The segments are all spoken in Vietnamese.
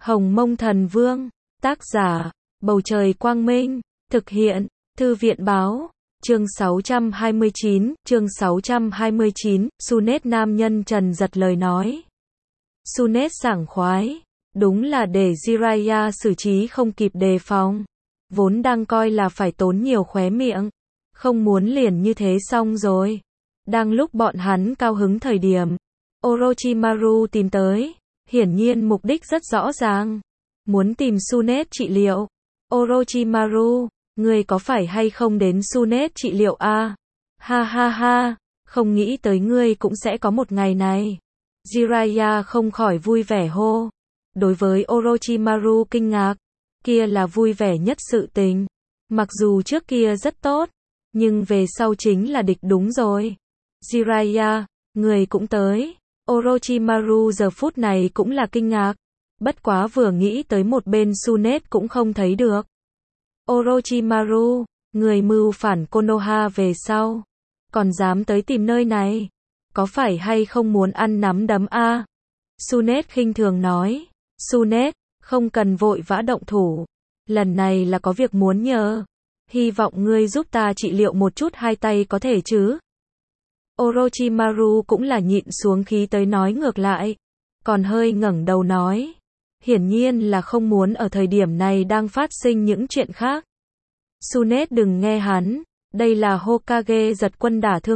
Hồng Mông Thần Vương, tác giả, Bầu Trời Quang Minh, thực hiện, Thư viện Báo, chương 629, Sunet nam nhân Trần Giật lời nói. Sunet sảng khoái, đúng là để Jiraiya xử trí không kịp đề phòng. Vốn đang coi là phải tốn nhiều khóe miệng, không muốn liền như thế xong rồi. Đang lúc bọn hắn cao hứng thời điểm, Orochimaru tìm tới, hiển nhiên mục đích rất rõ ràng, muốn tìm Sunet trị liệu. Orochimaru, ngươi có phải hay không đến Sunet trị liệu à? Ha ha ha, không nghĩ tới ngươi cũng sẽ có một ngày này. Jiraiya không khỏi vui vẻ hô. Đối với Orochimaru kinh ngạc, kia là vui vẻ nhất sự tình. Mặc dù trước kia rất tốt, nhưng về sau chính là địch đúng rồi. Jiraiya, người cũng tới. Orochimaru giờ phút này cũng là kinh ngạc. Bất quá vừa nghĩ tới một bên Sunet cũng không thấy được. Orochimaru, người mưu phản Konoha về sau, còn dám tới tìm nơi này, có phải hay không muốn ăn nắm đấm a? Sunet khinh thường nói. Sunet, không cần vội vã động thủ, lần này là có việc muốn nhờ, hy vọng ngươi giúp ta trị liệu một chút hai tay có thể chứ? Orochimaru cũng là nhịn xuống khí tới nói ngược lại, còn hơi ngẩng đầu nói, hiển nhiên là không muốn ở thời điểm này đang phát sinh những chuyện khác. Sunet đừng nghe hắn, đây là Hokage Giật Quân đả thương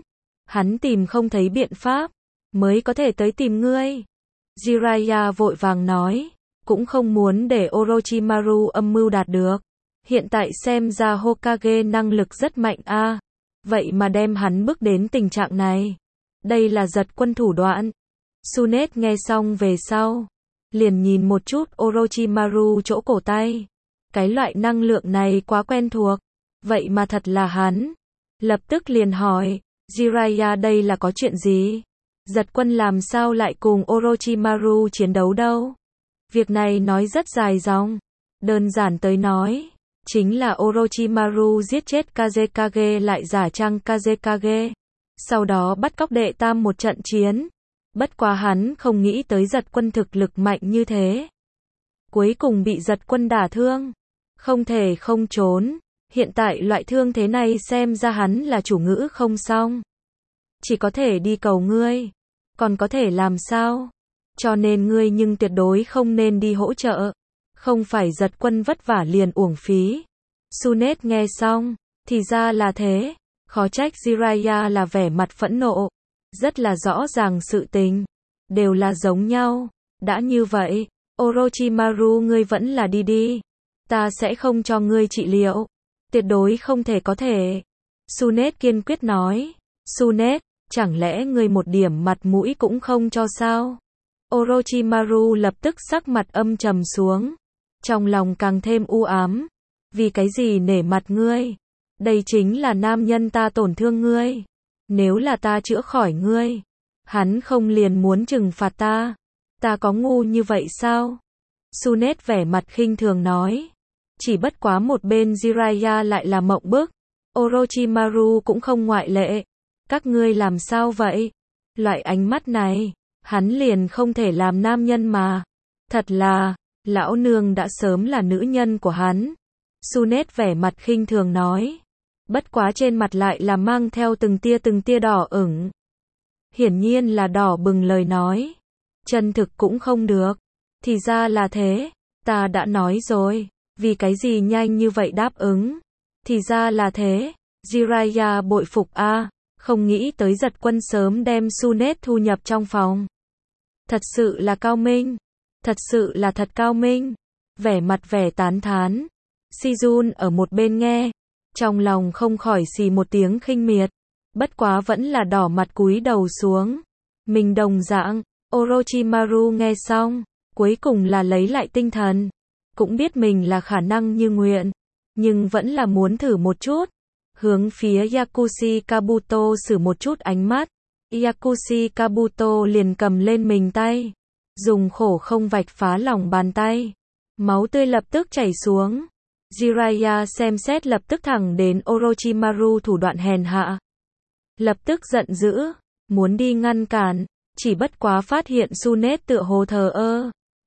hắn tìm không thấy biện pháp, mới có thể tới tìm ngươi. Jiraiya vội vàng nói, cũng không muốn để Orochimaru âm mưu đạt được. Hiện tại xem ra Hokage năng lực rất mạnh a, vậy mà đem hắn bước đến tình trạng này. Đây là Giật Quân thủ đoạn. Sunet nghe xong về sau, liền nhìn một chút Orochimaru chỗ cổ tay. Cái loại năng lượng này quá quen thuộc, vậy mà thật là hắn. Lập tức liền hỏi, Jiraiya đây là có chuyện gì? Giật Quân làm sao lại cùng Orochimaru chiến đấu đâu? Việc này nói rất dài dòng. Đơn giản tới nói, chính là Orochimaru giết chết Kazekage lại giả trang Kazekage. Sau đó bắt cóc đệ tam một trận chiến. Bất quá hắn không nghĩ tới Giật Quân thực lực mạnh như thế. Cuối cùng bị Giật Quân đả thương. Không thể không trốn. Hiện tại loại thương thế này xem ra hắn là chủ ngữ không xong. Chỉ có thể đi cầu ngươi. Còn có thể làm sao? Cho nên ngươi nhưng tuyệt đối không nên đi hỗ trợ. Không phải Giật Quân vất vả liền uổng phí. Sunet nghe xong, thì ra là thế. Khó trách Jiraiya là vẻ mặt phẫn nộ. Rất là rõ ràng sự tình. Đều là giống nhau. Đã như vậy, Orochimaru ngươi vẫn là đi đi. Ta sẽ không cho ngươi trị liệu. Tuyệt đối không thể có thể. Sunet kiên quyết nói. Sunet, chẳng lẽ ngươi một điểm mặt mũi cũng không cho sao? Orochimaru lập tức sắc mặt âm trầm xuống. Trong lòng càng thêm u ám. Vì cái gì nể mặt ngươi? Đây chính là nam nhân ta tổn thương ngươi. Nếu là ta chữa khỏi ngươi, hắn không liền muốn trừng phạt ta. Ta có ngu như vậy sao? Sunet vẻ mặt khinh thường nói. Chỉ bất quá một bên Jiraiya lại là mộng bức. Orochimaru cũng không ngoại lệ. Các ngươi làm sao vậy? Loại ánh mắt này, hắn liền không thể làm nam nhân mà. Thật là, lão nương đã sớm là nữ nhân của hắn. Sunet vẻ mặt khinh thường nói. Bất quá trên mặt lại là mang theo từng tia đỏ ửng. Hiển nhiên là đỏ bừng lời nói. Chân thực cũng không được. Thì ra là thế, ta đã nói rồi. Vì cái gì nhanh như vậy đáp ứng? Thì ra là thế, Jiraiya bội phục a, không nghĩ tới Giật Quân sớm đem Sunet thu nhập trong phòng. Thật sự là cao minh, thật sự là thật cao minh. Vẻ mặt vẻ tán thán. Sijun ở một bên nghe, trong lòng không khỏi xì một tiếng khinh miệt, bất quá vẫn là đỏ mặt cúi đầu xuống. Mình đồng dạng, Orochimaru nghe xong, cuối cùng là lấy lại tinh thần. Cũng biết mình là khả năng như nguyện, nhưng vẫn là muốn thử một chút. Hướng phía Yakushi Kabuto sử một chút ánh mắt. Yakushi Kabuto liền cầm lên mình tay, dùng khổ không vạch phá lòng bàn tay. Máu tươi lập tức chảy xuống. Jiraiya xem xét lập tức thẳng đến Orochimaru thủ đoạn hèn hạ. Lập tức giận dữ, muốn đi ngăn cản, chỉ bất quá phát hiện Sunet tựa hồ thờ ơ.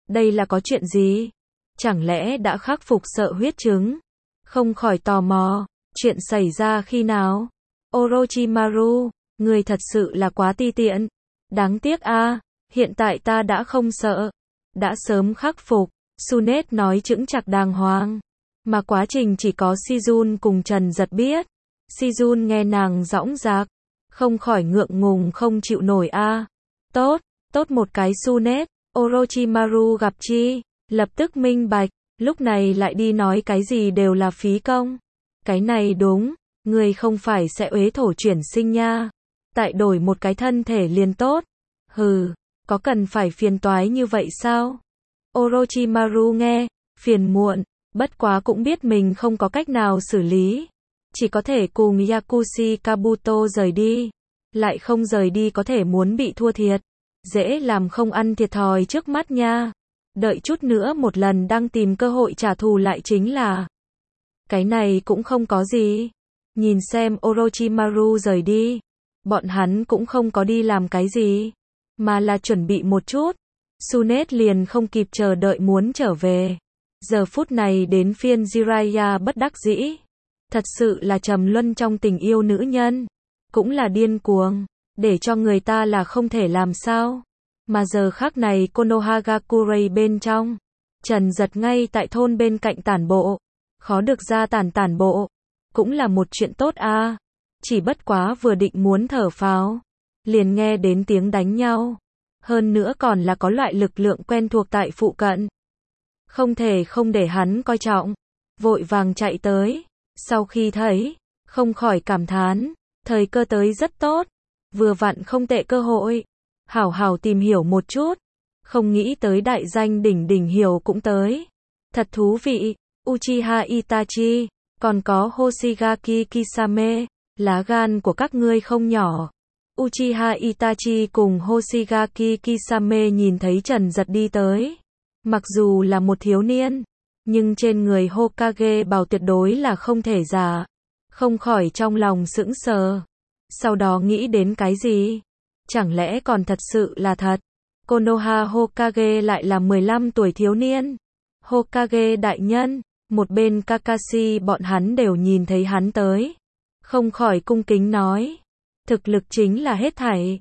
Đây là có chuyện gì? Chẳng lẽ đã khắc phục sợ huyết chứng? Không khỏi tò mò, chuyện xảy ra khi nào? Orochimaru, người thật sự là quá ti tiện. Đáng tiếc a, hiện tại ta đã không sợ. Đã sớm khắc phục, Tsunade nói chững chạc đàng hoàng. Mà quá trình chỉ có Shizun cùng Trần Giật biết. Shizun nghe nàng dõng dạc, không khỏi ngượng ngùng không chịu nổi a. Tốt, tốt một cái Tsunade. Orochimaru gặp chi, lập tức minh bạch, lúc này lại đi nói cái gì đều là phí công. Cái này đúng, người không phải sẽ uế thổ chuyển sinh nha. Tại đổi một cái thân thể liền tốt. Hừ, có cần phải phiền toái như vậy sao? Orochimaru nghe, phiền muộn, bất quá cũng biết mình không có cách nào xử lý. Chỉ có thể cùng Yakushi Kabuto rời đi. Lại không rời đi có thể muốn bị thua thiệt. Dễ làm không ăn thiệt thòi trước mắt nha. Đợi chút nữa một lần đang tìm cơ hội trả thù lại chính là. Cái này cũng không có gì. Nhìn xem Orochimaru rời đi. Bọn hắn cũng không có đi làm cái gì. Mà là chuẩn bị một chút. Tsunade liền không kịp chờ đợi muốn trở về. Giờ phút này đến phiên Jiraiya bất đắc dĩ. Thật sự là trầm luân trong tình yêu nữ nhân. Cũng là điên cuồng. Để cho người ta là không thể làm sao. Mà giờ khắc này Konohagakure bên trong. Trần Giật ngay tại thôn bên cạnh tản bộ. Khó được ra tản bộ. Cũng là một chuyện tốt a. Chỉ bất quá vừa định muốn thở phào. Liền nghe đến tiếng đánh nhau. Hơn nữa còn là có loại lực lượng quen thuộc tại phụ cận. Không thể không để hắn coi trọng. Vội vàng chạy tới. Sau khi thấy, không khỏi cảm thán. Thời cơ tới rất tốt. Vừa vặn không tệ cơ hội. Hảo hảo tìm hiểu một chút. Không nghĩ tới đại danh đỉnh đỉnh hiểu cũng tới. Thật thú vị. Uchiha Itachi. Còn có Hoshigaki Kisame. Lá gan của các ngươi không nhỏ. Uchiha Itachi cùng Hoshigaki Kisame nhìn thấy Trần Giật đi tới. Mặc dù là một thiếu niên. Nhưng trên người Hokage bảo tuyệt đối là không thể giả. Không khỏi trong lòng sững sờ. Sau đó nghĩ đến cái gì? Chẳng lẽ còn thật sự là thật? Konoha Hokage lại là 15 tuổi thiếu niên. Hokage đại nhân, một bên Kakashi bọn hắn đều nhìn thấy hắn tới. Không khỏi cung kính nói. Thực lực chính là hết thảy.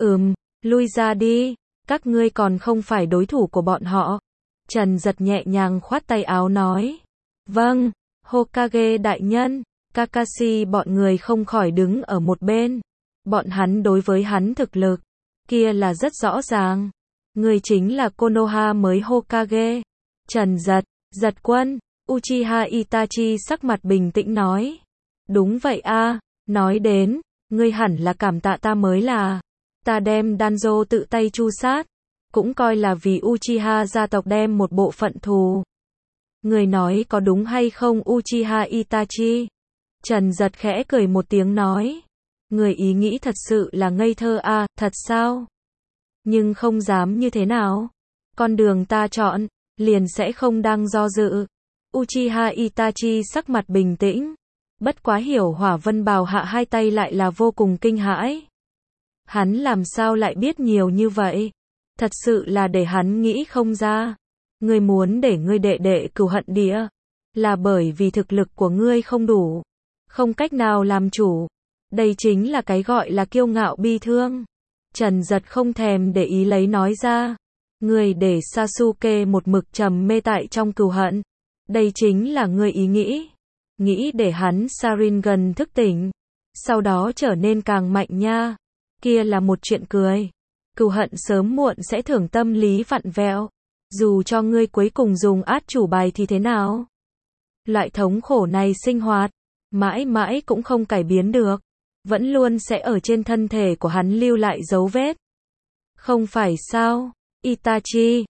Lui ra đi. Các ngươi còn không phải đối thủ của bọn họ. Trần Giật nhẹ nhàng khoát tay áo nói. Vâng, Hokage đại nhân. Kakashi bọn người không khỏi đứng ở một bên. Bọn hắn đối với hắn thực lực kia là rất rõ ràng. Người chính là Konoha mới Hokage. Trần Giật, Giật quân. Uchiha Itachi sắc mặt bình tĩnh nói. Đúng vậy a, nói đến, ngươi hẳn là cảm tạ ta mới là. Ta đem Danzo tự tay chu sát. Cũng coi là vì Uchiha gia tộc đem một bộ phận thù. Người nói có đúng hay không Uchiha Itachi? Trần Giật khẽ cười một tiếng nói. Người ý nghĩ thật sự là ngây thơ a, thật sao? Nhưng không dám như thế nào. Con đường ta chọn, liền sẽ không đang do dự. Uchiha Itachi sắc mặt bình tĩnh. Bất quá hiểu Hỏa Vân Bào hạ hai tay lại là vô cùng kinh hãi. Hắn làm sao lại biết nhiều như vậy? Thật sự là để hắn nghĩ không ra. Ngươi muốn để ngươi đệ đệ cừu hận địa. Là bởi vì thực lực của ngươi không đủ. Không cách nào làm chủ. Đây chính là cái gọi là kiêu ngạo bi thương. Trần Giật không thèm để ý lấy nói ra. Ngươi để Sasuke một mực trầm mê tại trong cừu hận. Đây chính là ngươi ý nghĩ. Nghĩ để hắn Sharingan thức tỉnh. Sau đó trở nên càng mạnh nha. Kia là một chuyện cười. Cừu hận sớm muộn sẽ thưởng tâm lý vặn vẹo. Dù cho ngươi cuối cùng dùng át chủ bài thì thế nào? Loại thống khổ này sinh hoạt. Mãi mãi cũng không cải biến được. Vẫn luôn sẽ ở trên thân thể của hắn lưu lại dấu vết. Không phải sao? Itachi,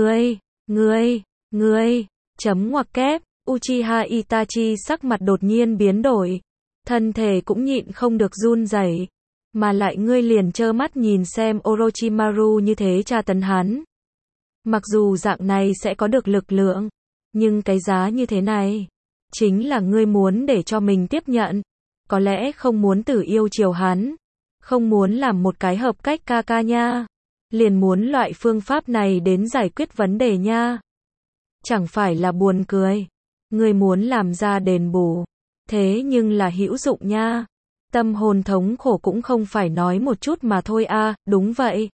ngươi, chấm ngoặc kép. Uchiha Itachi sắc mặt đột nhiên biến đổi. Thân thể cũng nhịn không được run rẩy. Mà lại ngươi liền trơ mắt nhìn xem Orochimaru như thế tra tấn hắn. Mặc dù dạng này sẽ có được lực lượng. Nhưng cái giá như thế này. Chính là ngươi muốn để cho mình tiếp nhận. Có lẽ không muốn tử yêu chiều hắn. Không muốn làm một cái hợp cách ca ca nha. liền muốn loại phương pháp này đến giải quyết vấn đề nha. Chẳng phải là buồn cười. Ngươi muốn làm ra đền bù, thế nhưng là hữu dụng nha. Tâm hồn thống khổ cũng không phải nói một chút mà thôi a, đúng vậy.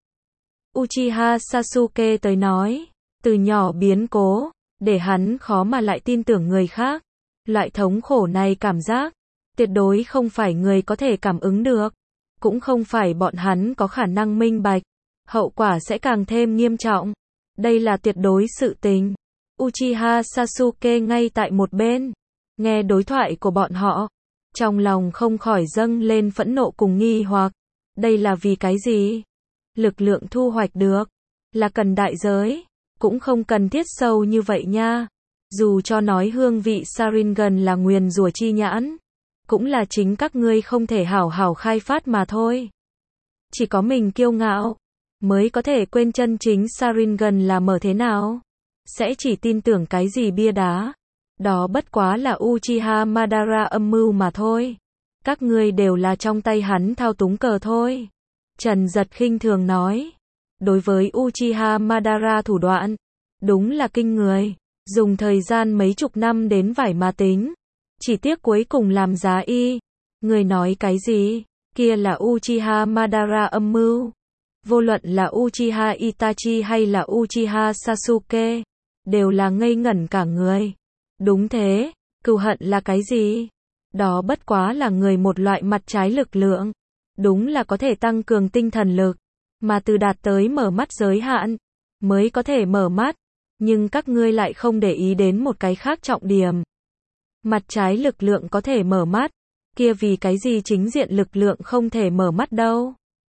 Uchiha Sasuke tới nói, từ nhỏ biến cố, để hắn khó mà lại tin tưởng người khác. Loại thống khổ này cảm giác, tuyệt đối không phải người có thể cảm ứng được, cũng không phải bọn hắn có khả năng minh bạch, hậu quả sẽ càng thêm nghiêm trọng. Đây là tuyệt đối sự tình. Uchiha Sasuke ngay tại một bên, nghe đối thoại của bọn họ, trong lòng không khỏi dâng lên phẫn nộ cùng nghi hoặc. Đây là vì cái gì? Lực lượng thu hoạch được, là cần đại giới, cũng không cần thiết sâu như vậy nha. Dù cho nói hương vị Sharingan là nguyền rủa chi nhãn, cũng là chính các ngươi không thể hảo hảo khai phát mà thôi. Chỉ có mình kiêu ngạo, mới có thể quên chân chính Sharingan là mở thế nào. Sẽ chỉ tin tưởng cái gì bia đá. Đó bất quá là Uchiha Madara âm mưu mà thôi. Các ngươi đều là trong tay hắn thao túng cờ thôi. Trần Giật khinh thường nói. Đối với Uchiha Madara thủ đoạn, đúng là kinh người. Dùng thời gian mấy chục năm đến vải mà tính. Chỉ tiếc cuối cùng làm giá y. Người nói cái gì? Kia là Uchiha Madara âm mưu. Vô luận là Uchiha Itachi hay là Uchiha Sasuke, đều là ngây ngẩn cả người. Đúng thế, cừu hận là cái gì? Đó bất quá là người một loại mặt trái lực lượng. Đúng là có thể tăng cường tinh thần lực, mà từ đạt tới mở mắt giới hạn, mới có thể mở mắt. Nhưng các ngươi lại không để ý đến một cái khác trọng điểm. Mặt trái lực lượng có thể mở mắt, kia vì cái gì chính diện lực lượng không thể mở mắt đâu?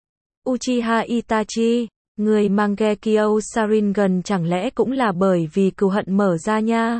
Uchiha Itachi, người mang Genkyo Sharingan chẳng lẽ cũng là bởi vì cừu hận mở ra nha?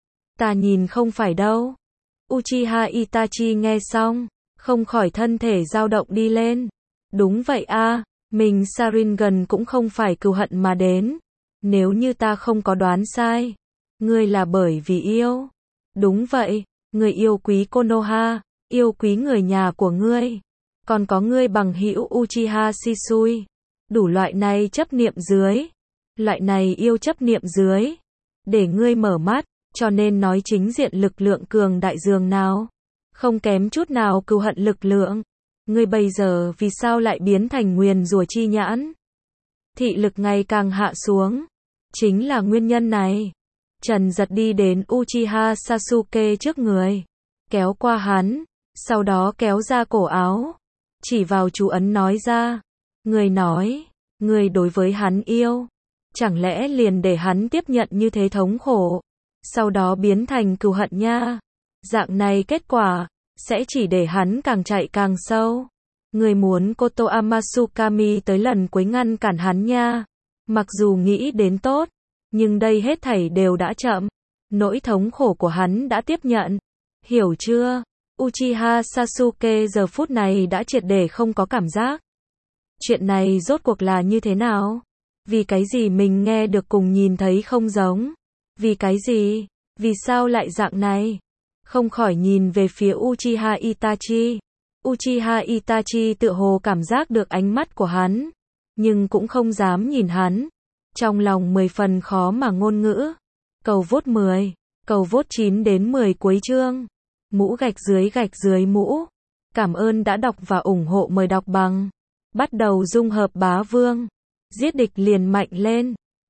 Ta nhìn không phải đâu. Uchiha Itachi nghe xong, không khỏi thân thể dao động đi lên. Đúng vậy a, mình Sharingan cũng không phải cừu hận mà đến. Nếu như ta không có đoán sai, ngươi là bởi vì yêu. Đúng vậy, người yêu quý Konoha, yêu quý người nhà của ngươi. Còn có ngươi bằng hữu Uchiha Shisui. Đủ loại này chấp niệm dưới. Loại này yêu chấp niệm dưới. Để ngươi mở mắt, cho nên nói chính diện lực lượng cường đại dường nào. Không kém chút nào cừu hận lực lượng. Ngươi bây giờ vì sao lại biến thành nguyền rủa chi nhãn? Thị lực ngày càng hạ xuống. Chính là nguyên nhân này. Trần Giật đi đến Uchiha Sasuke trước người. Kéo qua hắn. Sau đó kéo ra cổ áo. Chỉ vào chú ấn nói ra. Người nói. Người đối với hắn yêu. Chẳng lẽ liền để hắn tiếp nhận như thế thống khổ. Sau đó biến thành cừu hận nha. Dạng này kết quả. Sẽ chỉ để hắn càng chạy càng sâu. Người muốn Kotoama Tsukami tới lần cuối ngăn cản hắn nha. Mặc dù nghĩ đến tốt, nhưng đây hết thảy đều đã chậm. Nỗi thống khổ của hắn đã tiếp nhận. Hiểu chưa? Uchiha Sasuke giờ phút này đã triệt để không có cảm giác. Chuyện này rốt cuộc là như thế nào? Vì cái gì mình nghe được cùng nhìn thấy không giống? Vì cái gì? Vì sao lại dạng này? Không khỏi nhìn về phía Uchiha Itachi. Uchiha Itachi tựa hồ cảm giác được ánh mắt của hắn, nhưng cũng không dám nhìn hắn. Trong lòng 10 phần khó mà ngôn ngữ. Cầu vote 10, cầu vote 9 đến 10 cuối chương. Mũ gạch dưới mũ. Cảm ơn đã đọc và ủng hộ, mời đọc bằng. Bắt đầu dung hợp bá vương. Giết địch liền mạnh lên.